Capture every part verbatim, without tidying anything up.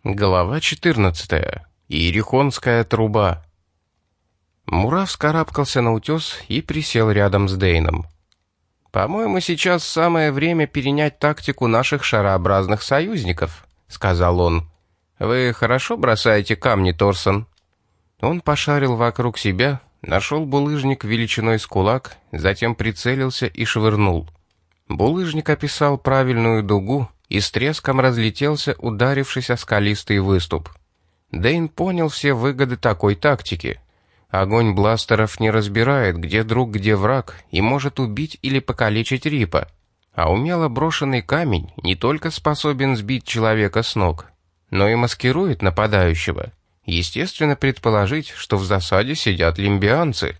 Глава четырнадцатая. Иерихонская труба. Мура вскарабкался на утес и присел рядом с Дейном. «По-моему, сейчас самое время перенять тактику наших шарообразных союзников», — сказал он. «Вы хорошо бросаете камни, Торсон?» Он пошарил вокруг себя, нашел булыжник величиной с кулак, затем прицелился и швырнул. Булыжник описал правильную дугу и с треском разлетелся, ударившись о скалистый выступ. Дейн понял все выгоды такой тактики. Огонь бластеров не разбирает, где друг, где враг, и может убить или покалечить Рипа. А умело брошенный камень не только способен сбить человека с ног, но и маскирует нападающего. Естественно предположить, что в засаде сидят лимбианцы.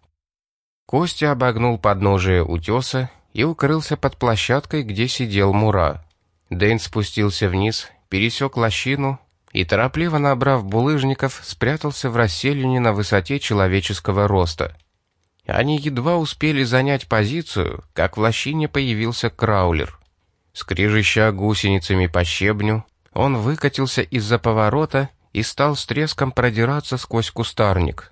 Костя обогнул подножие утеса и укрылся под площадкой, где сидел Мура. Дейн спустился вниз, пересек лощину и, торопливо набрав булыжников, спрятался в расселине на высоте человеческого роста. Они едва успели занять позицию, как в лощине появился краулер. Скрежеща гусеницами по щебню, он выкатился из-за поворота и стал с треском продираться сквозь кустарник.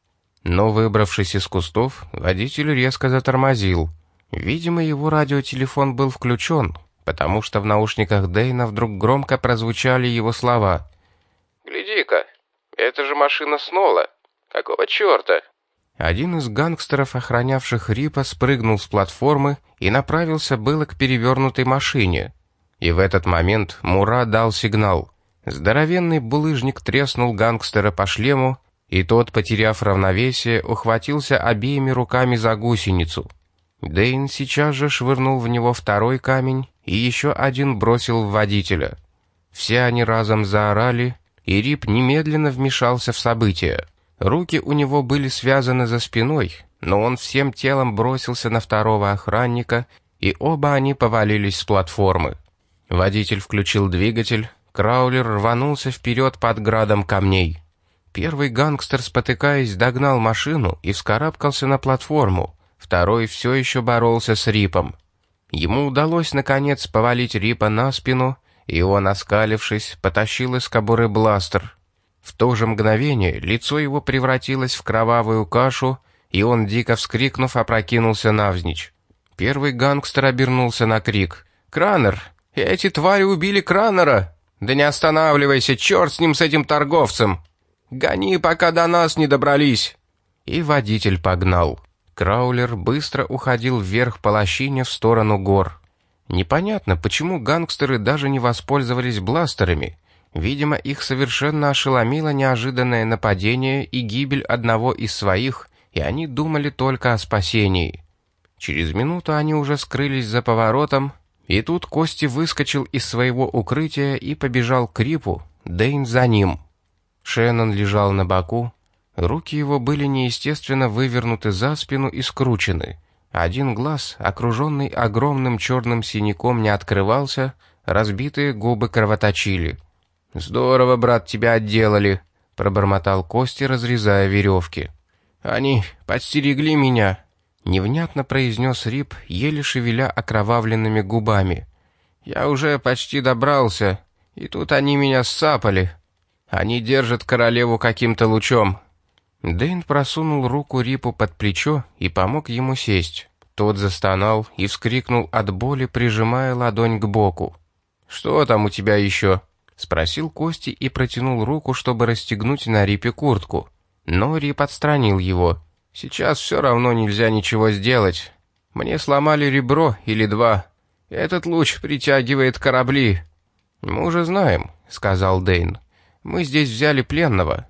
Но, выбравшись из кустов, водитель резко затормозил. Видимо, его радиотелефон был включен, потому что в наушниках Дейна вдруг громко прозвучали его слова. «Гляди-ка, это же машина Снола! Какого черта?» Один из гангстеров, охранявших Рипа, спрыгнул с платформы и направился было к перевернутой машине. И в этот момент Мура дал сигнал. Здоровенный булыжник треснул гангстера по шлему, и тот, потеряв равновесие, ухватился обеими руками за гусеницу. Дейн сейчас же швырнул в него второй камень и еще один бросил в водителя. Все они разом заорали, и Рип немедленно вмешался в события. Руки у него были связаны за спиной, но он всем телом бросился на второго охранника, и оба они повалились с платформы. Водитель включил двигатель, краулер рванулся вперед под градом камней. Первый гангстер, спотыкаясь, догнал машину и вскарабкался на платформу, второй все еще боролся с Рипом. Ему удалось, наконец, повалить Рипа на спину, и он, оскалившись, потащил из кобуры бластер. В то же мгновение лицо его превратилось в кровавую кашу, и он, дико вскрикнув, опрокинулся навзничь. Первый гангстер обернулся на крик. «Кранер! Эти твари убили Кранера! Да не останавливайся, черт с ним, с этим торговцем! Гони, пока до нас не добрались!» И водитель погнал. Краулер быстро уходил вверх по лощине в сторону гор. Непонятно, почему гангстеры даже не воспользовались бластерами. Видимо, их совершенно ошеломило неожиданное нападение и гибель одного из своих, и они думали только о спасении. Через минуту они уже скрылись за поворотом, и тут Кости выскочил из своего укрытия и побежал к Рипу, Дейн за ним. Шеннон лежал на боку. Руки его были неестественно вывернуты за спину и скручены. Один глаз, окруженный огромным черным синяком, не открывался, разбитые губы кровоточили. «Здорово, брат, тебя отделали», — пробормотал Кости, разрезая веревки. «Они подстерегли меня», — невнятно произнес Рип, еле шевеля окровавленными губами. «Я уже почти добрался, и тут они меня ссапали. Они держат королеву каким-то лучом». Дейн просунул руку Рипу под плечо и помог ему сесть. Тот застонал и вскрикнул от боли, прижимая ладонь к боку. «Что там у тебя еще?» — спросил Кости и протянул руку, чтобы расстегнуть на Рипе куртку. Но Рип отстранил его. «Сейчас все равно нельзя ничего сделать. Мне сломали ребро или два. Этот луч притягивает корабли». «Мы уже знаем», — сказал Дейн. «Мы здесь взяли пленного.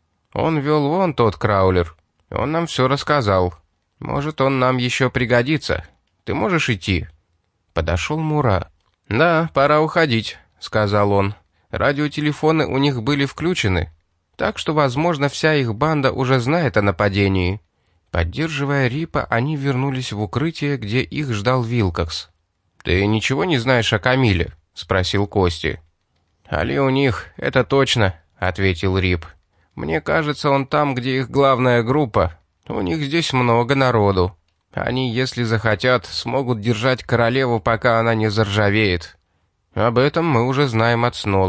Он вел вон тот краулер. Он нам все рассказал. Может, он нам еще пригодится. Ты можешь идти?» Подошел Мура. «Да, пора уходить», — сказал он. «Радиотелефоны у них были включены, так что, возможно, вся их банда уже знает о нападении». Поддерживая Рипа, они вернулись в укрытие, где их ждал Вилкокс. «Ты ничего не знаешь о Камиле?» — спросил Кости. «Али у них, это точно», — ответил Рип. «Мне кажется, он там, где их главная группа. У них здесь много народу. Они, если захотят, смогут держать королеву, пока она не заржавеет. Об этом мы уже знаем от Снола.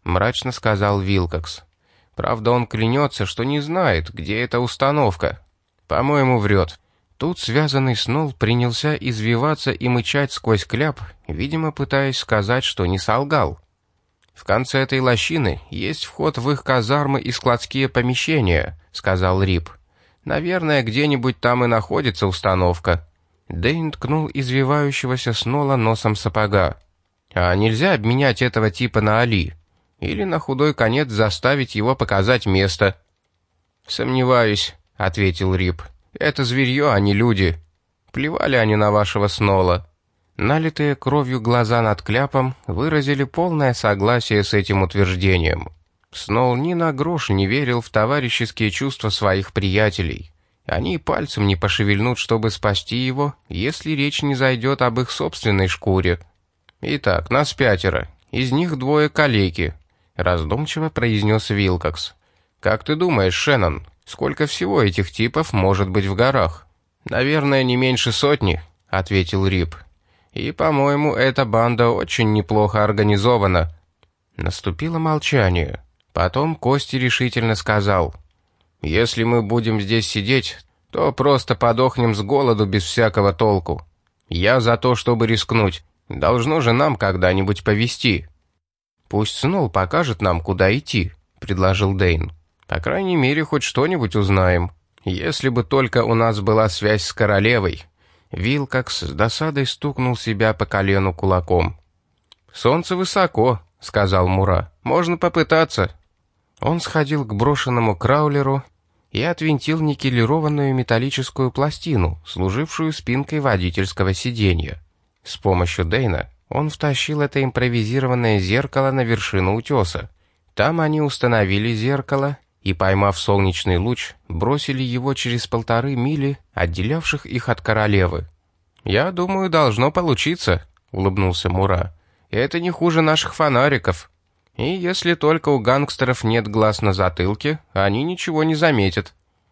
мрачно сказал Вилкокс. «Правда, он клянется, что не знает, где эта установка. По-моему, врет». Тут связанный Снолл принялся извиваться и мычать сквозь кляп, видимо, пытаясь сказать, что не солгал. «В конце этой лощины есть вход в их казармы и складские помещения», — сказал Рип. «Наверное, где-нибудь там и находится установка». Дэйн ткнул извивающегося Снолла носом сапога. «А нельзя обменять этого типа на Али? Или на худой конец заставить его показать место?» «Сомневаюсь», — ответил Рип. «Это зверье, а не люди. Плевали они на вашего Снолла». Налитые кровью глаза над кляпом выразили полное согласие с этим утверждением. Снолл ни на грош не верил в товарищеские чувства своих приятелей. Они пальцем не пошевельнут, чтобы спасти его, если речь не зайдет об их собственной шкуре. «Итак, нас пятеро, из них двое калеки», — раздумчиво произнес Вилкокс. «Как ты думаешь, Шеннон, сколько всего этих типов может быть в горах?» «Наверное, не меньше сотни», — ответил Рип. «И, по-моему, эта банда очень неплохо организована». Наступило молчание. Потом Кости решительно сказал: «Если мы будем здесь сидеть, то просто подохнем с голоду без всякого толку. Я за то, чтобы рискнуть. Должно же нам когда-нибудь повезти». «Пусть Снолл покажет нам, куда идти», — предложил Дэйн. «По крайней мере, хоть что-нибудь узнаем. Если бы только у нас была связь с королевой». Вилкокс с досадой стукнул себя по колену кулаком. «Солнце высоко», — сказал Мура. «Можно попытаться». Он сходил к брошенному краулеру и отвинтил никелированную металлическую пластину, служившую спинкой водительского сиденья. С помощью Дэйна он втащил это импровизированное зеркало на вершину утеса. Там они установили зеркало и, поймав солнечный луч, бросили его через полторы мили, отделявших их от королевы. «Я думаю, должно получиться», — улыбнулся Мура. «Это не хуже наших фонариков. И если только у гангстеров нет глаз на затылке, они ничего не заметят».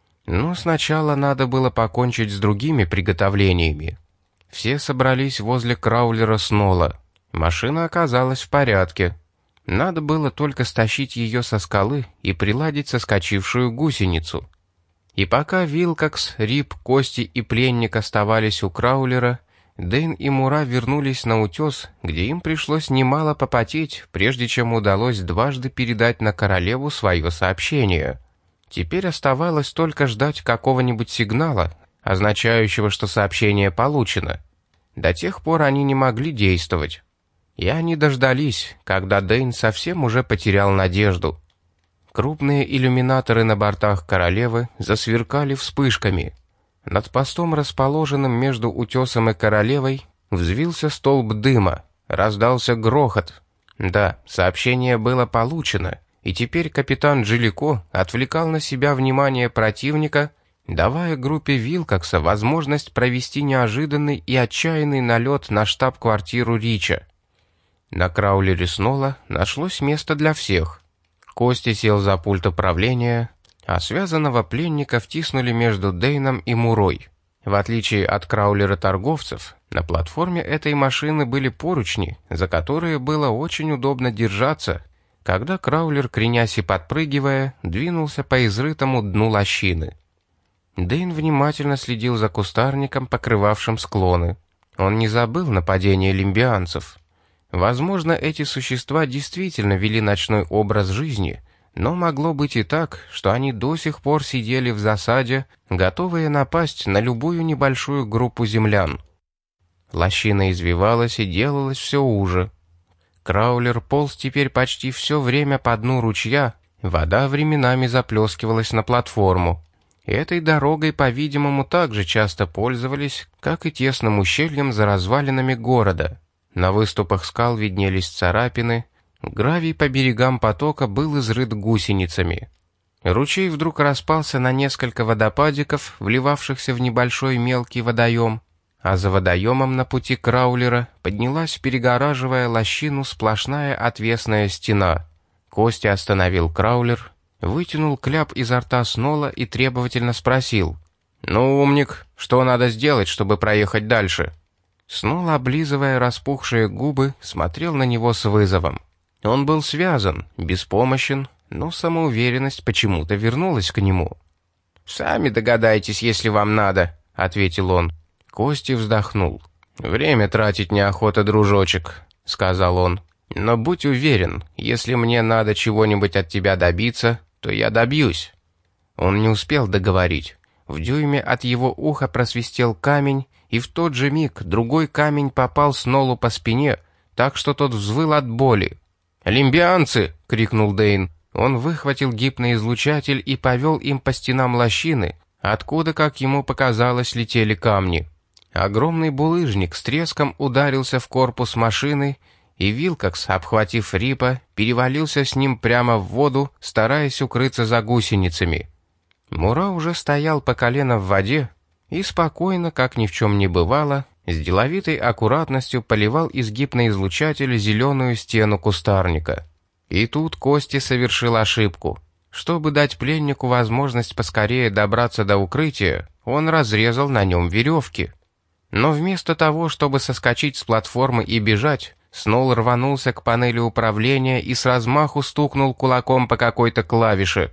Но сначала надо было покончить с другими приготовлениями. Все собрались возле краулера Снолла. Машина оказалась в порядке. Надо было только стащить ее со скалы и приладить соскочившую гусеницу. И пока Вилкокс, Рип, Кости и пленник оставались у краулера, Дэйн и Мура вернулись на утес, где им пришлось немало попотеть, прежде чем удалось дважды передать на королеву свое сообщение. Теперь оставалось только ждать какого-нибудь сигнала, означающего, что сообщение получено. До тех пор они не могли действовать. И они дождались, когда Дэйн совсем уже потерял надежду. Крупные иллюминаторы на бортах королевы засверкали вспышками. Над постом, расположенным между утесом и королевой, взвился столб дыма, раздался грохот. Да, сообщение было получено, и теперь капитан Джилико отвлекал на себя внимание противника, давая группе Вилкокса возможность провести неожиданный и отчаянный налет на штаб-квартиру Рича. На краулере Снолла нашлось место для всех. Кости сел за пульт управления, а связанного пленника втиснули между Дэйном и Мурой. В отличие от краулера торговцев, на платформе этой машины были поручни, за которые было очень удобно держаться, когда краулер, кренясь и подпрыгивая, двинулся по изрытому дну лощины. Дэйн внимательно следил за кустарником, покрывавшим склоны. Он не забыл нападения лимбианцев. Возможно, эти существа действительно вели ночной образ жизни, но могло быть и так, что они до сих пор сидели в засаде, готовые напасть на любую небольшую группу землян. Лощина извивалась и делалась все уже. Краулер полз теперь почти все время по дну ручья, вода временами заплескивалась на платформу. Этой дорогой, по-видимому, так же часто пользовались, как и тесным ущельем за развалинами города. На выступах скал виднелись царапины, гравий по берегам потока был изрыт гусеницами. Ручей вдруг распался на несколько водопадиков, вливавшихся в небольшой мелкий водоем, а за водоемом на пути краулера поднялась, перегораживая лощину, сплошная отвесная стена. Костя остановил краулер, вытянул кляп изо рта Снолла и требовательно спросил: «Ну, умник, что надо сделать, чтобы проехать дальше?» Снолл, облизывая распухшие губы, смотрел на него с вызовом. Он был связан, беспомощен, но самоуверенность почему-то вернулась к нему. «Сами догадайтесь, если вам надо», — ответил он. Кости вздохнул. «Время тратить неохота, дружочек», — сказал он. «Но будь уверен, если мне надо чего-нибудь от тебя добиться, то я добьюсь». Он не успел договорить. В дюйме от его уха просвистел камень, и в тот же миг другой камень попал Снолу по спине, так что тот взвыл от боли. «Лимбианцы!» — крикнул Дэйн. Он выхватил гипноизлучатель и повел им по стенам лощины, откуда, как ему показалось, летели камни. Огромный булыжник с треском ударился в корпус машины, и Вилкокс, обхватив Рипа, перевалился с ним прямо в воду, стараясь укрыться за гусеницами. Мура уже стоял по колено в воде и спокойно, как ни в чем не бывало, с деловитой аккуратностью поливал из гипноизлучателя зеленую стену кустарника. И тут Кости совершил ошибку. Чтобы дать пленнику возможность поскорее добраться до укрытия, он разрезал на нем веревки. Но вместо того, чтобы соскочить с платформы и бежать, Снол рванулся к панели управления и с размаху стукнул кулаком по какой-то клавише.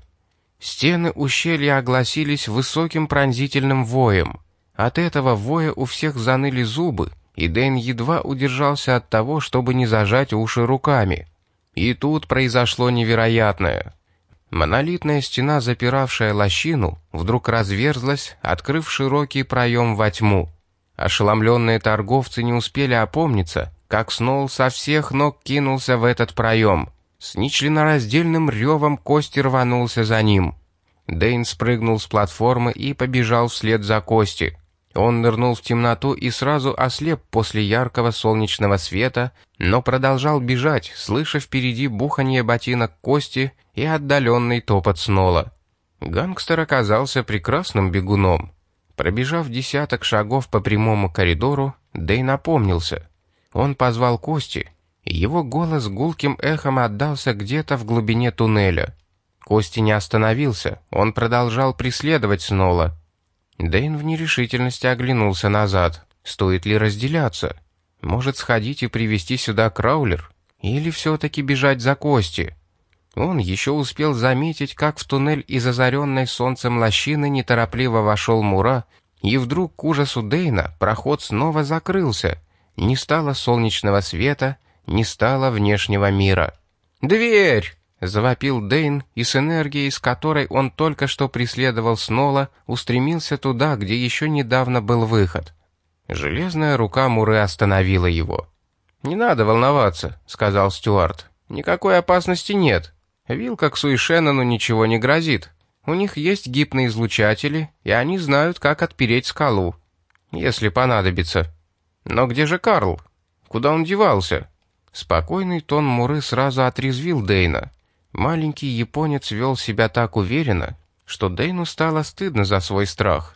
Стены ущелья огласились высоким пронзительным воем. От этого воя у всех заныли зубы, и Дэйн едва удержался от того, чтобы не зажать уши руками. И тут произошло невероятное. Монолитная стена, запиравшая лощину, вдруг разверзлась, открыв широкий проем во тьму. Ошеломленные торговцы не успели опомниться, как Снол со всех ног кинулся в этот проем. С нечленораздельным ревом Кости рванулся за ним. Дэйн спрыгнул с платформы и побежал вслед за Кости. Он нырнул в темноту и сразу ослеп после яркого солнечного света, но продолжал бежать, слыша впереди буханье ботинок Кости и отдаленный топот Снола. Гангстер оказался прекрасным бегуном. Пробежав десяток шагов по прямому коридору, Дэйн опомнился. Он позвал Кости, и его голос гулким эхом отдался где-то в глубине туннеля. Кости не остановился, он продолжал преследовать Снола. Дэйн в нерешительности оглянулся назад. Стоит ли разделяться? Может, сходить и привести сюда краулер? Или все-таки бежать за Кости? Он еще успел заметить, как в туннель из озаренной солнцем лощины неторопливо вошел Мура, и вдруг, к ужасу Дэйна, проход снова закрылся. Не стало солнечного света, не стало внешнего мира. «Дверь!» — завопил Дэйн, и с энергией, с которой он только что преследовал Снола, устремился туда, где еще недавно был выход. Железная рука Муры остановила его. «Не надо волноваться», — сказал Стюарт. «Никакой опасности нет. Вилкоксу и Шеннону ничего не грозит. У них есть гипноизлучатели, и они знают, как отпереть скалу. Если понадобится. Но где же Карл? Куда он девался?» Спокойный тон Муры сразу отрезвил Дэйна. Маленький японец вел себя так уверенно, что Дэйну стало стыдно за свой страх.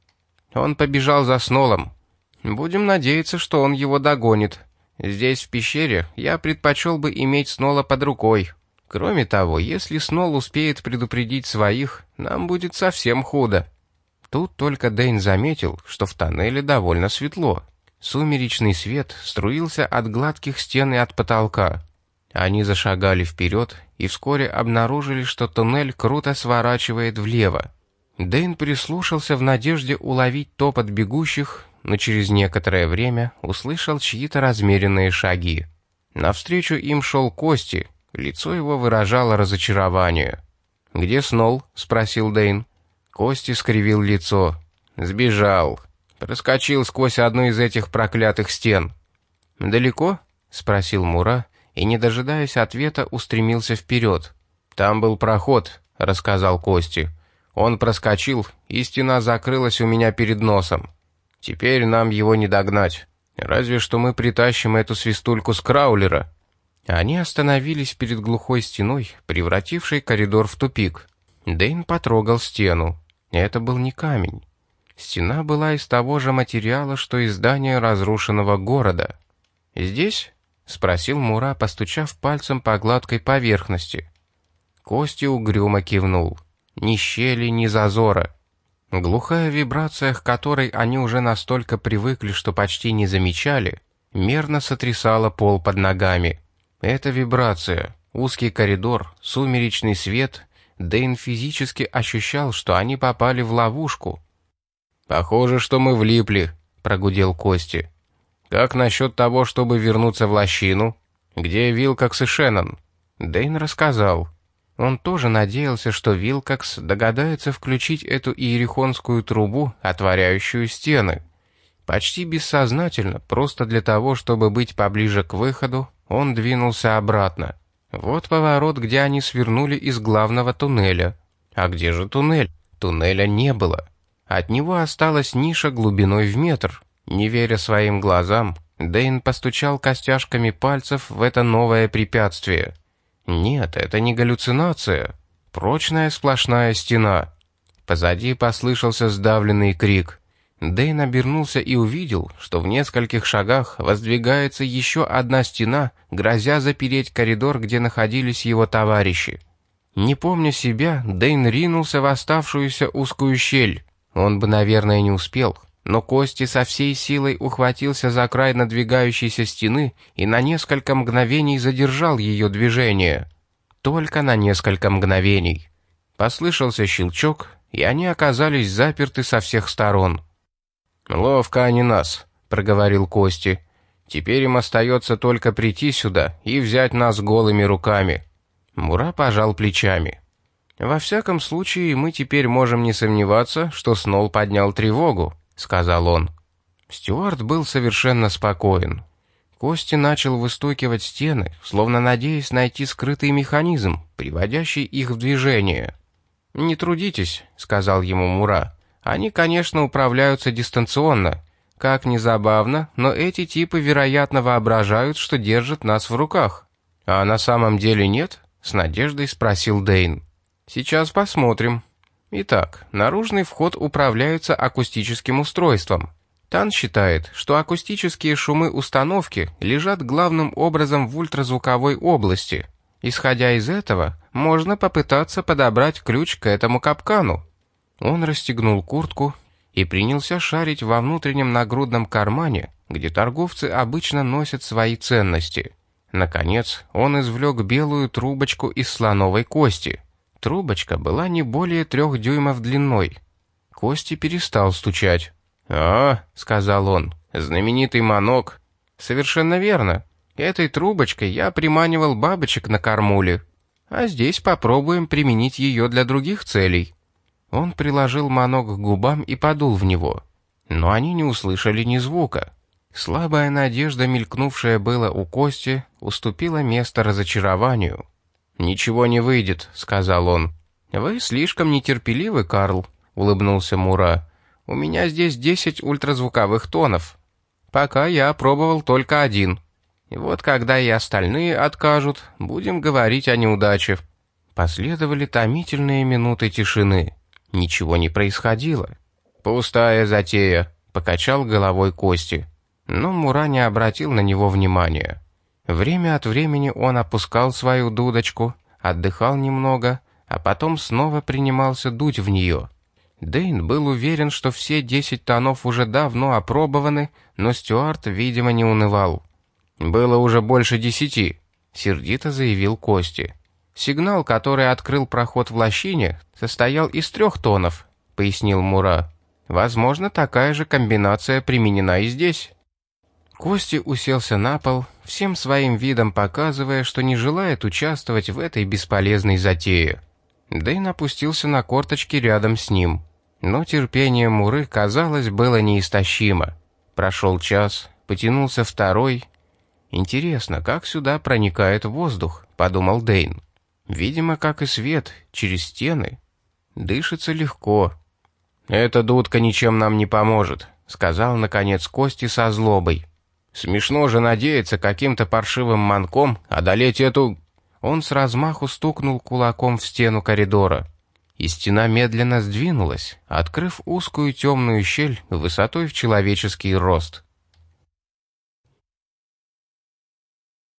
Он побежал за Снолом. Будем надеяться, что он его догонит. Здесь, в пещере, я предпочел бы иметь Снола под рукой. Кроме того, если Снол успеет предупредить своих, нам будет совсем худо. Тут только Дэйн заметил, что в тоннеле довольно светло. Сумеречный свет струился от гладких стен и от потолка. Они зашагали вперед и вскоре обнаружили, что туннель круто сворачивает влево. Дэйн прислушался в надежде уловить топот бегущих, но через некоторое время услышал чьи-то размеренные шаги. Навстречу им шел Кости, лицо его выражало разочарование. «Где Снол?» — спросил Дэйн. Кости скривил лицо. «Сбежал. Проскочил сквозь одну из этих проклятых стен». «Далеко?» — спросил Мура, и, не дожидаясь ответа, устремился вперед. «Там был проход», — рассказал Кости. «Он проскочил, и стена закрылась у меня перед носом. Теперь нам его не догнать. Разве что мы притащим эту свистульку с краулера». Они остановились перед глухой стеной, превратившей коридор в тупик. Дэйн потрогал стену. Это был не камень. Стена была из того же материала, что и здание разрушенного города. «Здесь?» — спросил Мура, постучав пальцем по гладкой поверхности. Кости угрюмо кивнул. Ни щели, ни зазора. Глухая вибрация, к которой они уже настолько привыкли, что почти не замечали, мерно сотрясала пол под ногами. Эта вибрация, узкий коридор, сумеречный свет. Дэйн физически ощущал, что они попали в ловушку. «Похоже, что мы влипли», — прогудел Кости. «Как насчет того, чтобы вернуться в лощину? Где Вилкокс и Шеннон?» Дэйн рассказал. Он тоже надеялся, что Вилкокс догадается включить эту иерихонскую трубу, отворяющую стены. Почти бессознательно, просто для того, чтобы быть поближе к выходу, он двинулся обратно. Вот поворот, где они свернули из главного туннеля. А где же туннель? Туннеля не было. От него осталась ниша глубиной в метр. Не веря своим глазам, Дэйн постучал костяшками пальцев в это новое препятствие. Нет, это не галлюцинация. Прочная сплошная стена. Позади послышался сдавленный крик. Дэйн обернулся и увидел, что в нескольких шагах воздвигается еще одна стена, грозя запереть коридор, где находились его товарищи. Не помня себя, Дэйн ринулся в оставшуюся узкую щель. Он бы, наверное, не успел, но Кости со всей силой ухватился за край надвигающейся стены и на несколько мгновений задержал ее движение. Только на несколько мгновений. Послышался щелчок, и они оказались заперты со всех сторон. «Ловко они нас», — проговорил Кости. «Теперь им остается только прийти сюда и взять нас голыми руками». Мура пожал плечами. «Во всяком случае, мы теперь можем не сомневаться, что Сноу поднял тревогу», — сказал он. Стюарт был совершенно спокоен. Кости начал выстукивать стены, словно надеясь найти скрытый механизм, приводящий их в движение. «Не трудитесь», — сказал ему Мура. «Они, конечно, управляются дистанционно. Как ни забавно, но эти типы, вероятно, воображают, что держат нас в руках». «А на самом деле нет?» — с надеждой спросил Дэйн. «Сейчас посмотрим. Итак, наружный вход управляется акустическим устройством. Тан считает, что акустические шумы установки лежат главным образом в ультразвуковой области. Исходя из этого, можно попытаться подобрать ключ к этому капкану». Он расстегнул куртку и принялся шарить во внутреннем нагрудном кармане, где торговцы обычно носят свои ценности. Наконец, он извлек белую трубочку из слоновой кости. Трубочка была не более трех дюймов длиной. Кости перестал стучать. «А, — сказал он, — знаменитый манок». «Совершенно верно. Этой трубочкой я приманивал бабочек на кормуле. А здесь попробуем применить ее для других целей». Он приложил манок к губам и подул в него. Но они не услышали ни звука. Слабая надежда, мелькнувшая было у Кости, уступила место разочарованию. «Ничего не выйдет», — сказал он. «Вы слишком нетерпеливы, Карл», — улыбнулся Мура. «У меня здесь десять ультразвуковых тонов. Пока я опробовал только один. И вот когда и остальные откажут, будем говорить о неудаче». Последовали томительные минуты тишины. Ничего не происходило. «Пустая затея», — покачал головой Кости. Но Мура не обратил на него внимания. Время от времени он опускал свою дудочку, отдыхал немного, а потом снова принимался дуть в нее. Дэйн был уверен, что все десять тонов уже давно опробованы, но Стюарт, видимо, не унывал. «Было уже больше десяти», — сердито заявил Кости. «Сигнал, который открыл проход в лощине, состоял из трех тонов», — пояснил Мура. «Возможно, такая же комбинация применена и здесь». Кости уселся на пол, всем своим видом показывая, что не желает участвовать в этой бесполезной затее. Дэйн опустился на корточки рядом с ним. Но терпение Муры, казалось, было неистощимо. Прошел час, потянулся второй. «Интересно, как сюда проникает воздух?» — подумал Дэйн. «Видимо, как и свет, через стены. Дышится легко». «Эта дудка ничем нам не поможет», — сказал, наконец, Кости со злобой. «Смешно же надеяться каким-то паршивым манком одолеть эту...» Он с размаху стукнул кулаком в стену коридора. И стена медленно сдвинулась, открыв узкую темную щель высотой в человеческий рост.